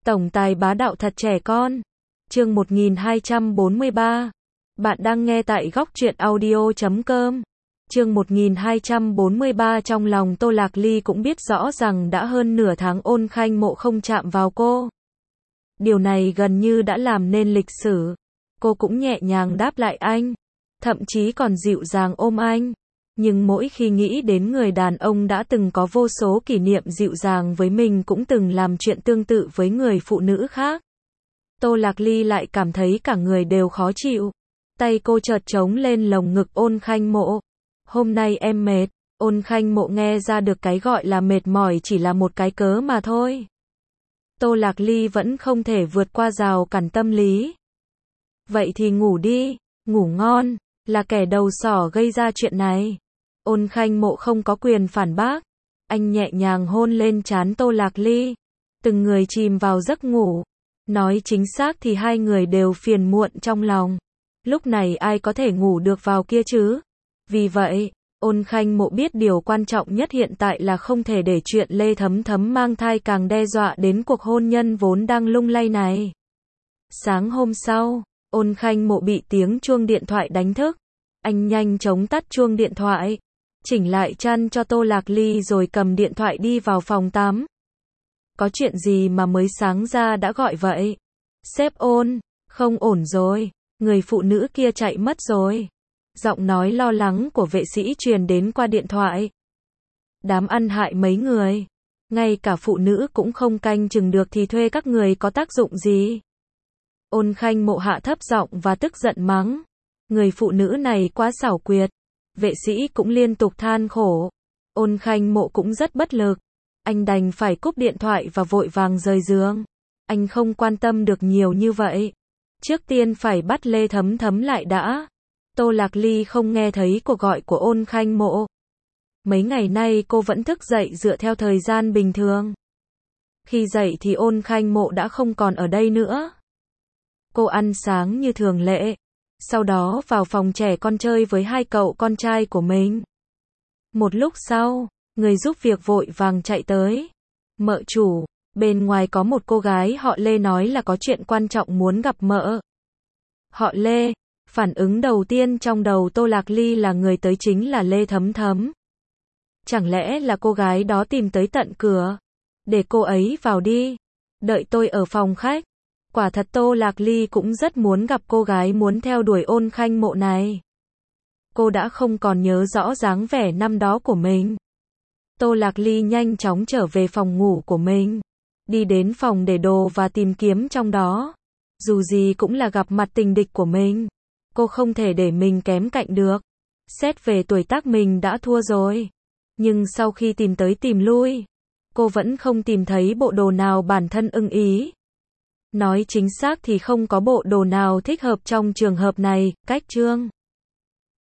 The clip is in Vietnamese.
Tổng tài bá đạo thật trẻ con. Chương 1243. Bạn đang nghe tại góc truyện audio.com. Chương 1243. Trong lòng Tô Lạc Ly cũng biết rõ rằng đã hơn nửa tháng Ôn Khanh Mộ không chạm vào cô. Điều này gần như đã làm nên lịch sử. Cô cũng nhẹ nhàng đáp lại anh, thậm chí còn dịu dàng ôm anh. Nhưng mỗi khi nghĩ đến người đàn ông đã từng có vô số kỷ niệm dịu dàng với mình cũng từng làm chuyện tương tự với người phụ nữ khác, Tô Lạc Ly lại cảm thấy cả người đều khó chịu. Tay cô chợt trống lên lồng ngực Ôn Khanh Mộ. Hôm nay em mệt. Ôn Khanh Mộ nghe ra được cái gọi là mệt mỏi chỉ là một cái cớ mà thôi. Tô Lạc Ly vẫn không thể vượt qua rào cản tâm lý. Vậy thì ngủ đi, ngủ ngon, là kẻ đầu sỏ gây ra chuyện này. Ôn Khanh Mộ không có quyền phản bác. Anh nhẹ nhàng hôn lên trán Tô Lạc Ly. Từng người chìm vào giấc ngủ. Nói chính xác thì hai người đều phiền muộn trong lòng. Lúc này ai có thể ngủ được vào kia chứ? Vì vậy, Ôn Khanh Mộ biết điều quan trọng nhất hiện tại là không thể để chuyện Lê Thấm Thấm mang thai càng đe dọa đến cuộc hôn nhân vốn đang lung lay này. Sáng hôm sau, Ôn Khanh Mộ bị tiếng chuông điện thoại đánh thức. Anh nhanh chóng tắt chuông điện thoại, chỉnh lại chăn cho Tô Lạc Ly rồi cầm điện thoại đi vào phòng tắm. Có chuyện gì mà mới sáng ra đã gọi vậy? Sếp Ôn, không ổn rồi, người phụ nữ kia chạy mất rồi. Giọng nói lo lắng của vệ sĩ truyền đến qua điện thoại. Đám ăn hại mấy người, ngay cả phụ nữ cũng không canh chừng được thì thuê các người có tác dụng gì? Ôn Khanh Mộ hạ thấp giọng và tức giận mắng. Người phụ nữ này quá xảo quyệt. Vệ sĩ cũng liên tục than khổ. Ôn Khanh Mộ cũng rất bất lực. Anh đành phải cúp điện thoại và vội vàng rời giường. Anh không quan tâm được nhiều như vậy. Trước tiên phải bắt Lê Thấm Thấm lại đã. Tô Lạc Ly không nghe thấy cuộc gọi của Ôn Khanh Mộ. Mấy ngày nay cô vẫn thức dậy dựa theo thời gian bình thường. Khi dậy thì Ôn Khanh Mộ đã không còn ở đây nữa. Cô ăn sáng như thường lệ. Sau đó vào phòng trẻ con chơi với hai cậu con trai của mình. Một lúc sau, người giúp việc vội vàng chạy tới. Mợ chủ, bên ngoài có một cô gái họ Lê nói là có chuyện quan trọng muốn gặp mợ. Họ Lê, phản ứng đầu tiên trong đầu Tô Lạc Ly là người tới chính là Lê Thấm Thấm. Chẳng lẽ là cô gái đó tìm tới tận cửa? Để cô ấy vào đi. Đợi tôi ở phòng khách. Quả thật Tô Lạc Ly cũng rất muốn gặp cô gái muốn theo đuổi Ôn Khanh Mộ này. Cô đã không còn nhớ rõ dáng vẻ năm đó của mình. Tô Lạc Ly nhanh chóng trở về phòng ngủ của mình. Đi đến phòng để đồ và tìm kiếm trong đó. Dù gì cũng là gặp mặt tình địch của mình. Cô không thể để mình kém cạnh được. Xét về tuổi tác mình đã thua rồi. Nhưng sau khi tìm tới tìm lui, cô vẫn không tìm thấy bộ đồ nào bản thân ưng ý. Nói chính xác thì không có bộ đồ nào thích hợp trong trường hợp này. Cách chương